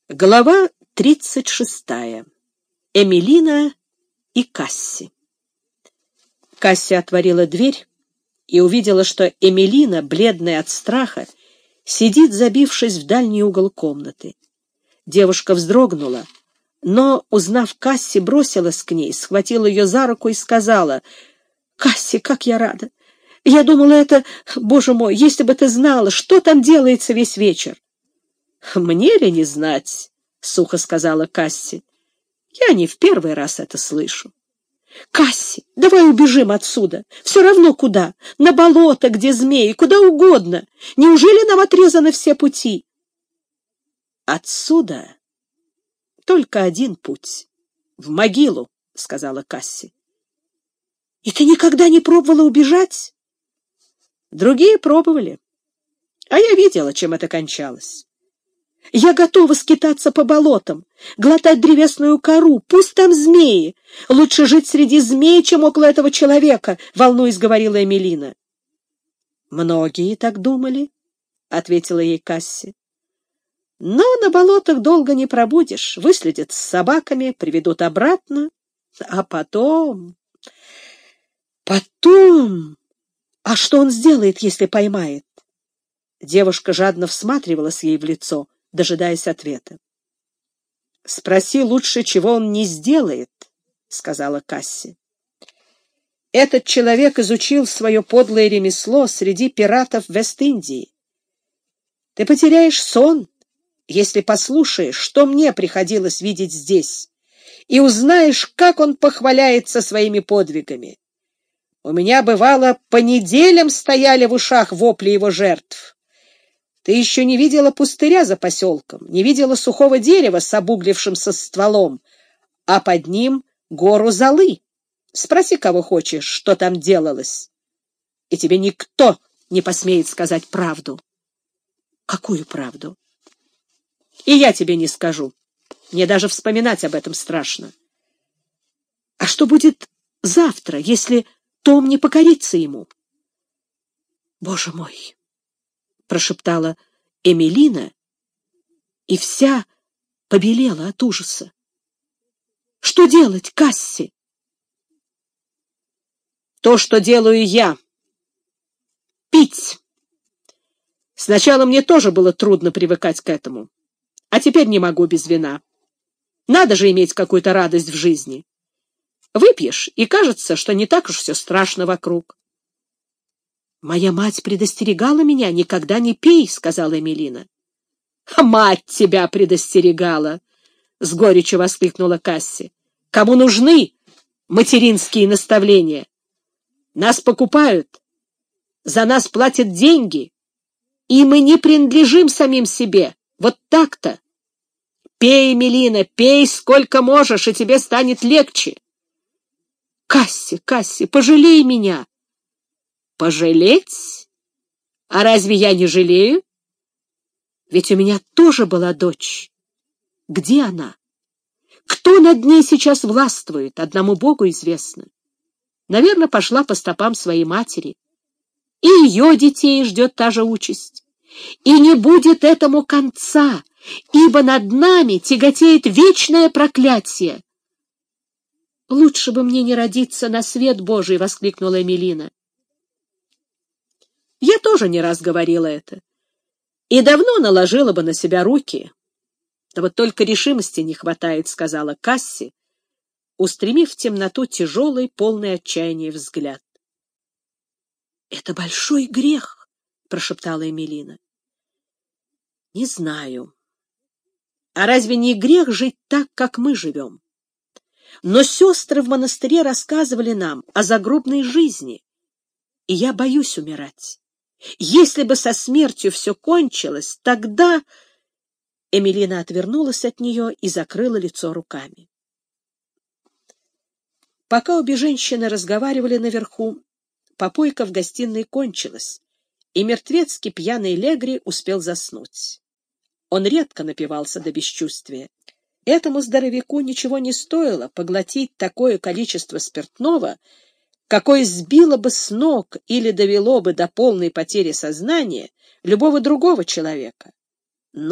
Глава 36. Эмилина и Касси. Касси отворила дверь и увидела, что Эмилина, бледная от страха, сидит, забившись в дальний угол комнаты. Девушка вздрогнула, но, узнав Касси, бросилась к ней, схватила ее за руку и сказала: «Касси, как я рада! Я думала, это... Боже мой, если бы ты знала, что там делается весь вечер!» «Мне ли не знать?» — сухо сказала Касси. «Я не в первый раз это слышу». «Касси, давай убежим отсюда. Все равно куда. На болото, где змеи, куда угодно. Неужели нам отрезаны все пути?» «Отсюда только один путь. В могилу», — сказала Касси. «И ты никогда не пробовала убежать?» «Другие пробовали, а я видела, чем это кончалось. Я готова скитаться по болотам, глотать древесную кору, пусть там змеи. Лучше жить среди змей, чем около этого человека», — волнуясь, говорила Эмилина. «Многие так думали», — ответила ей Касси. «Но на болотах долго не пробудешь. Выследят с собаками, приведут обратно. А потом... А что он сделает, если поймает?» Девушка жадно всматривалась ей в лицо, дожидаясь ответа. «Спроси лучше, чего он не сделает», — сказала Касси. «Этот человек изучил свое подлое ремесло среди пиратов Вест-Индии. Ты потеряешь сон, если послушаешь, что мне приходилось видеть здесь, и узнаешь, как он похваляется своими подвигами. У меня, бывало, по неделям стояли в ушах вопли его жертв. Ты еще не видела пустыря за поселком, не видела сухого дерева с обуглившимся стволом, а под ним гору золы. Спроси, кого хочешь, что там делалось, и тебе никто не посмеет сказать правду». «Какую правду?» «И я тебе не скажу. Мне даже вспоминать об этом страшно». «А что будет завтра, если Том не покорится ему?» «Боже мой!» — прошептала Эмилина, и вся побелела от ужаса. «Что делать, Касси?» «То, что делаю я. Пить. Сначала мне тоже было трудно привыкать к этому, а теперь не могу без вина. Надо же иметь какую-то радость в жизни. Выпьешь, и кажется, что не так уж все страшно вокруг». «Моя мать предостерегала меня: никогда не пей», — сказала Эмилина. «Мать тебя предостерегала!» — с горечью воскликнула Касси. «Кому нужны материнские наставления? Нас покупают, за нас платят деньги, и мы не принадлежим самим себе. Вот так-то. Пей, Эмилина, пей сколько можешь, и тебе станет легче». «Касси, Касси, пожалей меня». «Пожалеть? А разве я не жалею? Ведь у меня тоже была дочь. Где она? Кто над ней сейчас властвует, одному Богу известно. Наверное, пошла по стопам своей матери. И ее детей ждет та же участь. И не будет этому конца, ибо над нами тяготеет вечное проклятие». «Лучше бы мне не родиться на свет Божий», — воскликнула Эмилина. «Я тоже не раз говорила это. И давно наложила бы на себя руки. Да вот только решимости не хватает», — сказала Касси, устремив в темноту тяжелый, полный отчаяния взгляд. «Это большой грех», — прошептала Эмилина. «Не знаю. А разве не грех жить так, как мы живем? Но сестры в монастыре рассказывали нам о загробной жизни, и я боюсь умирать. Если бы со смертью все кончилось, тогда...» Эмилина отвернулась от нее и закрыла лицо руками. Пока обе женщины разговаривали наверху, попойка в гостиной кончилась, и мертвецки пьяный Легри успел заснуть. Он редко напивался до бесчувствия. Этому здоровяку ничего не стоило поглотить такое количество спиртного, какое сбило бы с ног или довело бы до полной потери сознания любого другого человека. Но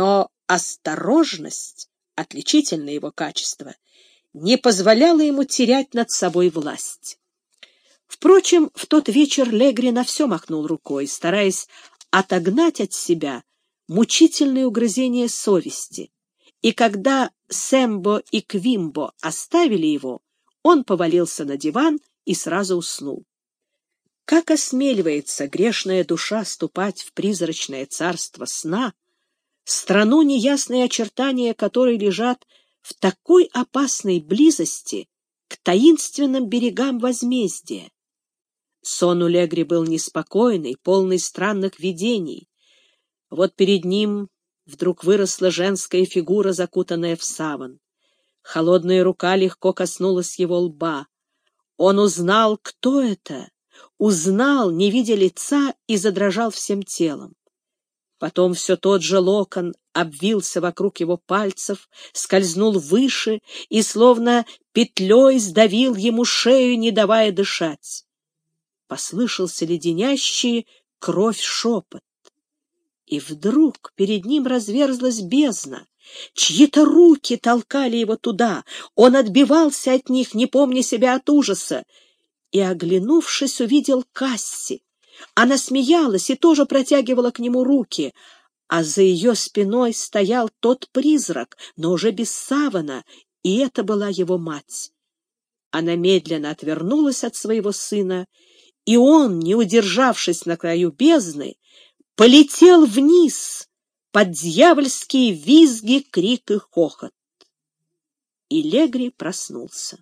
осторожность, отличительное его качество, не позволяла ему терять над собой власть. Впрочем, в тот вечер Легри на все махнул рукой, стараясь отогнать от себя мучительные угрызения совести, и когда Сэмбо и Квимбо оставили его, он повалился на диван и сразу уснул. Как осмеливается грешная душа ступать в призрачное царство сна, страну, неясные очертания которой лежат в такой опасной близости к таинственным берегам возмездия? Сон у Легри был неспокойный, полный странных видений. Вот перед ним вдруг выросла женская фигура, закутанная в саван. Холодная рука легко коснулась его лба. Он узнал, кто это, узнал, не видя лица, и задрожал всем телом. Потом все тот же локон обвился вокруг его пальцев, скользнул выше и словно петлей сдавил ему шею, не давая дышать. Послышался леденящий кровь шепот. И вдруг перед ним разверзлась бездна. Чьи-то руки толкали его туда. Он отбивался от них, не помня себя от ужаса. И, оглянувшись, увидел Касси. Она смеялась и тоже протягивала к нему руки, а за ее спиной стоял тот призрак, но уже без савана, и это была его мать. Она медленно отвернулась от своего сына, и он, не удержавшись на краю бездны, полетел вниз под дьявольские визги, крик и хохот. И Легри проснулся.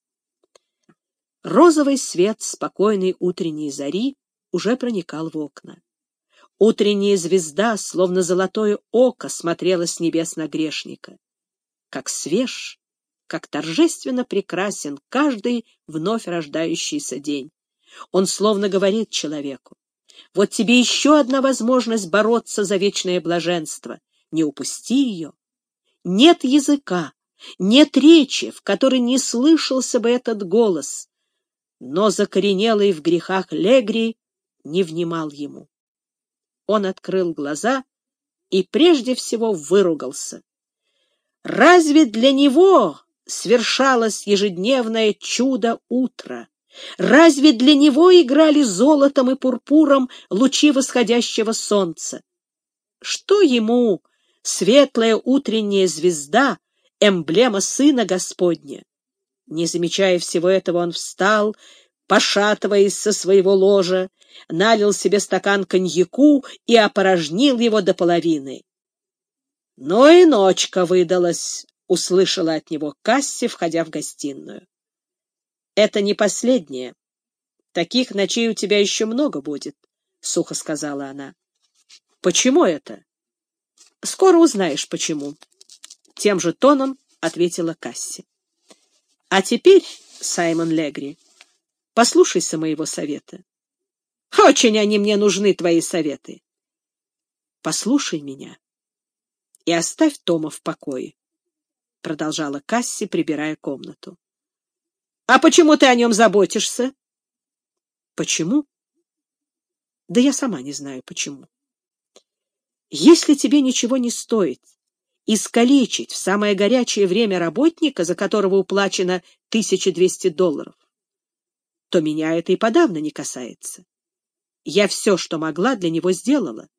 Розовый свет спокойной утренней зари уже проникал в окна. Утренняя звезда, словно золотое око, смотрела с небес на грешника. Как свеж, как торжественно прекрасен каждый вновь рождающийся день. Он словно говорит человеку: вот тебе еще одна возможность бороться за вечное блаженство. Не упусти ее. Нет языка, нет речи, в которой не слышался бы этот голос. Но закоренелый в грехах Легри не внимал ему. Он открыл глаза и прежде всего выругался. Разве для него свершалось ежедневное чудо утра? Разве для него играли золотом и пурпуром лучи восходящего солнца? Что ему светлая утренняя звезда, эмблема Сына Господня? Не замечая всего этого, он встал, пошатываясь со своего ложа, налил себе стакан коньяку и опорожнил его до половины. «Ну и ночка выдалась», — услышала от него Касси, входя в гостиную. «Это не последнее. Таких ночей у тебя еще много будет», — сухо сказала она. «Почему это?» «Скоро узнаешь, почему», — тем же тоном ответила Касси. «А теперь, Саймон Легри, послушайся моего совета. Очень они мне нужны, твои советы. Послушай меня и оставь Тома в покое», — продолжала Касси, прибирая комнату. «А почему ты о нем заботишься?» «Почему? Да я сама не знаю, почему. Если тебе ничего не стоит искалечить в самое горячее время работника, за которого уплачено $1200, то меня это и подавно не касается. Я все, что могла, для него сделала».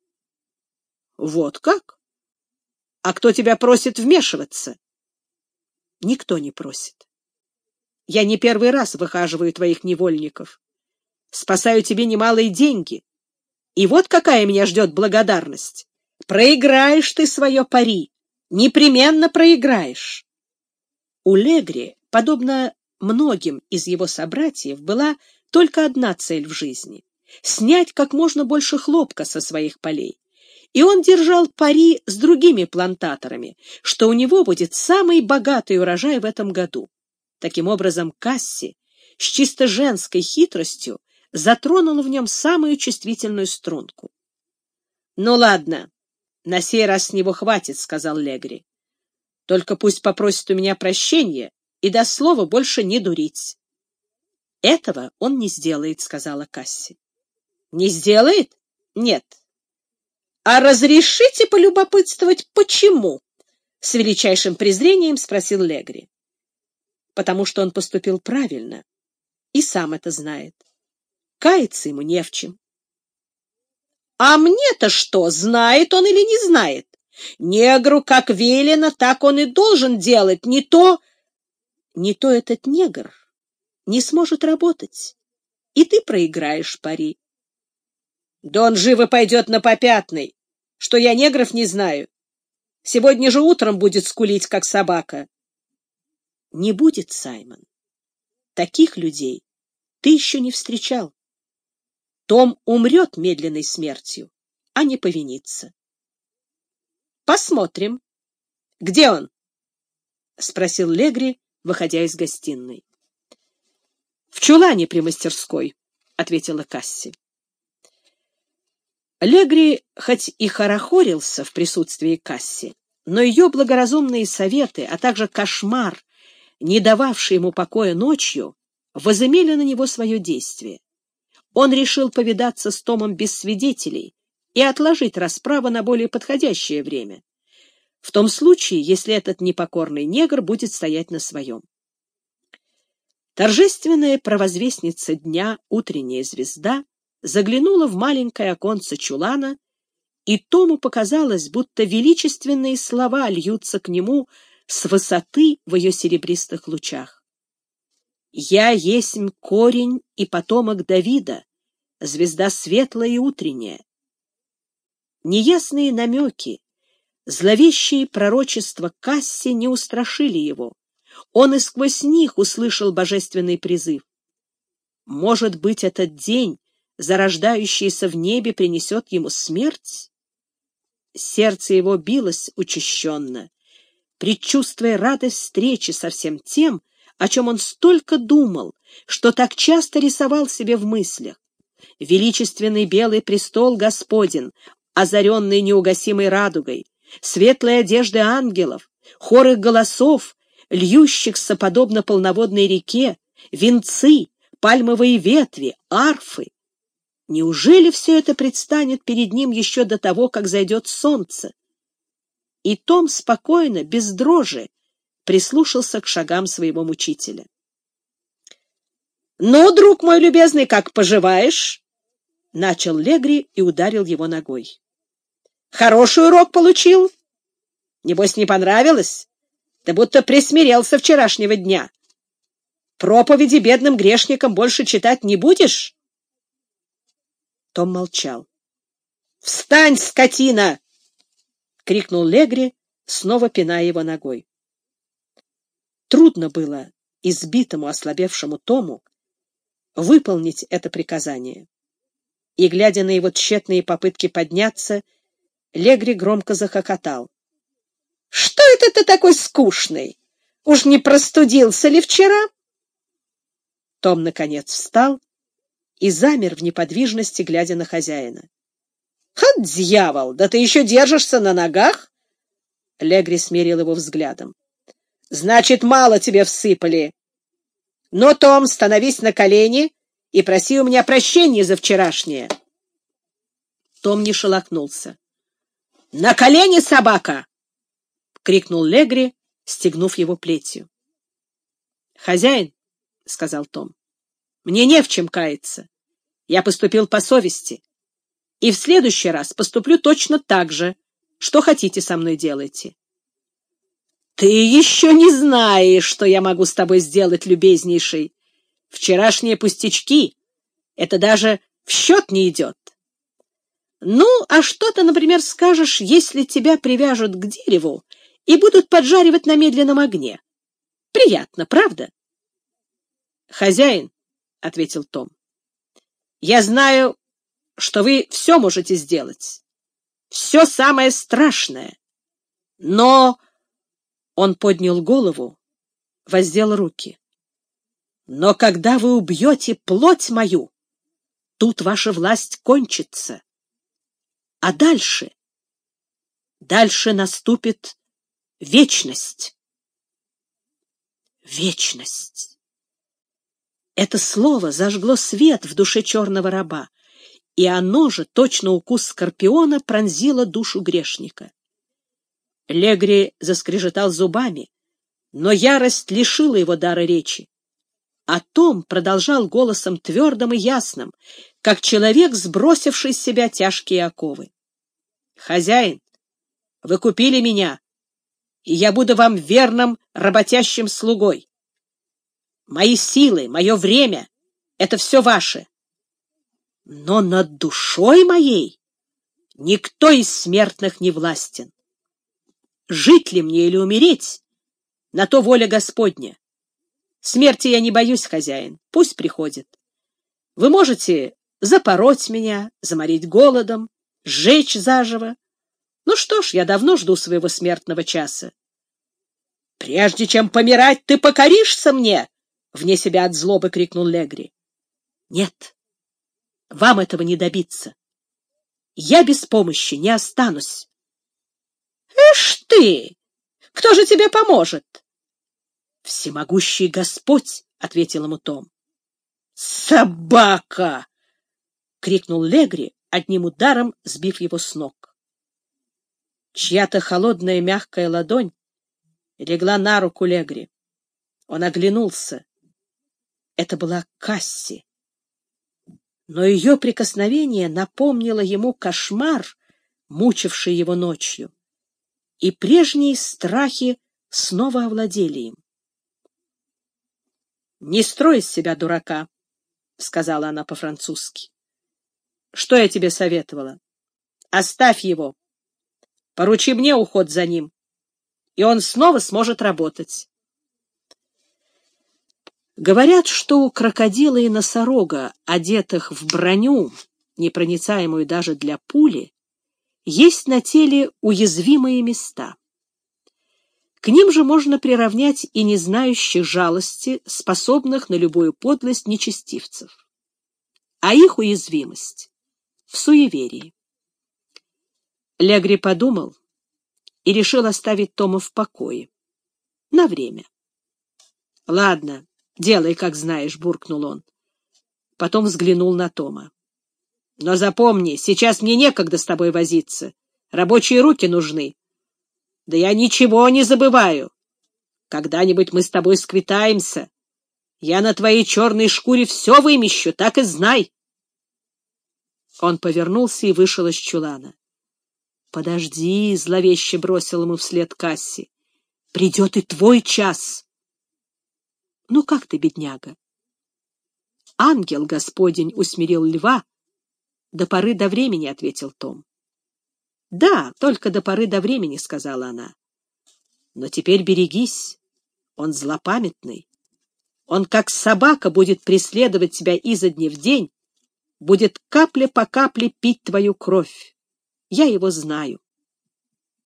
«Вот как? А кто тебя просит вмешиваться?» «Никто не просит. Я не первый раз выхаживаю твоих невольников. Спасаю тебе немалые деньги. И вот какая меня ждет благодарность. Проиграешь ты свое пари. Непременно проиграешь». У Легри, подобно многим из его собратьев, была только одна цель в жизни — снять как можно больше хлопка со своих полей. И он держал пари с другими плантаторами, что у него будет самый богатый урожай в этом году. Таким образом, Касси с чисто женской хитростью затронул в нем самую чувствительную струнку. «Ну ладно, на сей раз с него хватит», — сказал Легри. «Только пусть попросит у меня прощения и до слова больше не дурить». «Этого он не сделает», — сказала Касси. «Не сделает? Нет. А разрешите полюбопытствовать, почему? С величайшим презрением спросил Легри. Потому что он поступил правильно и сам это знает. Каяться ему не в чем. А мне-то что, знает он или не знает? Негру как велено, так он и должен делать. Не то этот негр не сможет работать, и ты проиграешь пари. Да он живо пойдет на попятный, что я негров не знаю. Сегодня же утром будет скулить, как собака. Не будет, Саймон. Таких людей ты еще не встречал. Том умрет медленной смертью, а не повинится. Посмотрим. Где он? — спросил Легри, выходя из гостиной. — В чулане при мастерской, — ответила Касси. Легри хоть и хорохорился в присутствии Касси, но ее благоразумные советы, а также кошмар, не дававший ему покоя ночью, возымели на него свое действие. Он решил повидаться с Томом без свидетелей и отложить расправу на более подходящее время, в том случае, если этот непокорный негр будет стоять на своем. Торжественная провозвестница дня, утренняя звезда, заглянула в маленькое оконце чулана, и Тому показалось, будто величественные слова льются к нему с высоты в ее серебристых лучах. «Я есмь корень и потомок Давида, звезда светлая и утренняя». Неясные намеки, зловещие пророчества Касси не устрашили его. Он и сквозь них услышал божественный призыв. Может быть, этот день, зарождающийся в небе, принесет ему смерть? Сердце его билось учащенно, предчувствуя радость встречи со всем тем, о чем он столько думал, что так часто рисовал себе в мыслях. Величественный белый престол Господен, озаренный неугасимой радугой, светлые одежды ангелов, хор их голосов, льющихся подобно полноводной реке, венцы, пальмовые ветви, арфы. Неужели все это предстанет перед ним еще до того, как зайдет солнце? И Том спокойно, без дрожи, прислушался к шагам своего мучителя. — Ну, друг мой любезный, как поживаешь? — начал Легри и ударил его ногой. — Хороший урок получил? Небось, не понравилось? Ты будто присмирелся вчерашнего дня. Проповеди бедным грешникам больше читать не будешь? Том молчал. — Встань, скотина! — крикнул Легри, снова пиная его ногой. Трудно было избитому, ослабевшему Тому выполнить это приказание. И, глядя на его тщетные попытки подняться, Легри громко захохотал. — Что это ты такой скучный? Уж не простудился ли вчера? Том, наконец, встал и замер в неподвижности, глядя на хозяина. — Ха, дьявол! Да ты еще держишься на ногах? Легри смерил его взглядом. — Значит, мало тебе всыпали. Но, Том, становись на колени и проси у меня прощения за вчерашнее. Том не шелохнулся. — На колени, собака! — крикнул Легри, стегнув его плетью. — Хозяин, — сказал Том, — мне не в чем каяться. Я поступил по совести. И в следующий раз поступлю точно так же. Что хотите со мной делайте. — Ты еще не знаешь, что я могу с тобой сделать, любезнейший. Вчерашние пустячки. Это даже в счет не идет. Ну, а что ты, например, скажешь, если тебя привяжут к дереву и будут поджаривать на медленном огне? Приятно, правда? — Хозяин, — ответил Том, — я знаю, что вы все можете сделать. Все самое страшное. Но... Он поднял голову, воздел руки. Но когда вы убьете плоть мою, тут ваша власть кончится. А дальше? Дальше наступит вечность. Вечность. Это слово зажгло свет в душе черного раба, и оно же, точно укус скорпиона, пронзило душу грешника. Легри заскрежетал зубами, но ярость лишила его дара речи. А Том продолжал голосом твердым и ясным, как человек, сбросивший с себя тяжкие оковы. «Хозяин, вы купили меня, и я буду вам верным работящим слугой. Мои силы, мое время — это все ваше. Но над душой моей никто из смертных не властен. Жить ли мне или умереть, на то воля Господня. Смерти я не боюсь, хозяин, пусть приходит. Вы можете запороть меня, заморить голодом, сжечь заживо. Ну что ж, я давно жду своего смертного часа. — Прежде чем помирать, ты покоришься мне! — вне себя от злобы крикнул Легри. — Нет, вам этого не добиться. Я без помощи не останусь. — Эш ты! Кто же тебе поможет? — Всемогущий Господь, — ответил ему Том. — Собака! — крикнул Легри, одним ударом сбив его с ног. Чья-то холодная мягкая ладонь легла на руку Легри. Он оглянулся. Это была Касси. Но ее прикосновение напомнило ему кошмар, мучивший его ночью, и прежние страхи снова овладели им. — Не строй из себя дурака, — сказала она по-французски. — Что я тебе советовала? Оставь его. Поручи мне уход за ним, и он снова сможет работать. Говорят, что у крокодила и носорога, одетых в броню, непроницаемую даже для пули, есть на теле уязвимые места. К ним же можно приравнять и не знающих жалости, способных на любую подлость нечестивцев. А их уязвимость в суеверии. Легри подумал и решил оставить Тома в покое. На время. — Ладно, делай, как знаешь, — буркнул он. Потом взглянул на Тома. — Но запомни, сейчас мне некогда с тобой возиться. Рабочие руки нужны. Да я ничего не забываю. Когда-нибудь мы с тобой сквитаемся. Я на твоей черной шкуре все вымещу, так и знай. Он повернулся и вышел из чулана. — Подожди, — зловеще бросил ему вслед Касси. — Придет и твой час. — Ну как ты, бедняга? — Ангел Господень усмирил льва. — До поры до времени, — ответил Том. — Да, только до поры до времени, — сказала она. — Но теперь берегись. Он злопамятный. Он, как собака, будет преследовать тебя изо дня в день, будет капля по капле пить твою кровь. Я его знаю.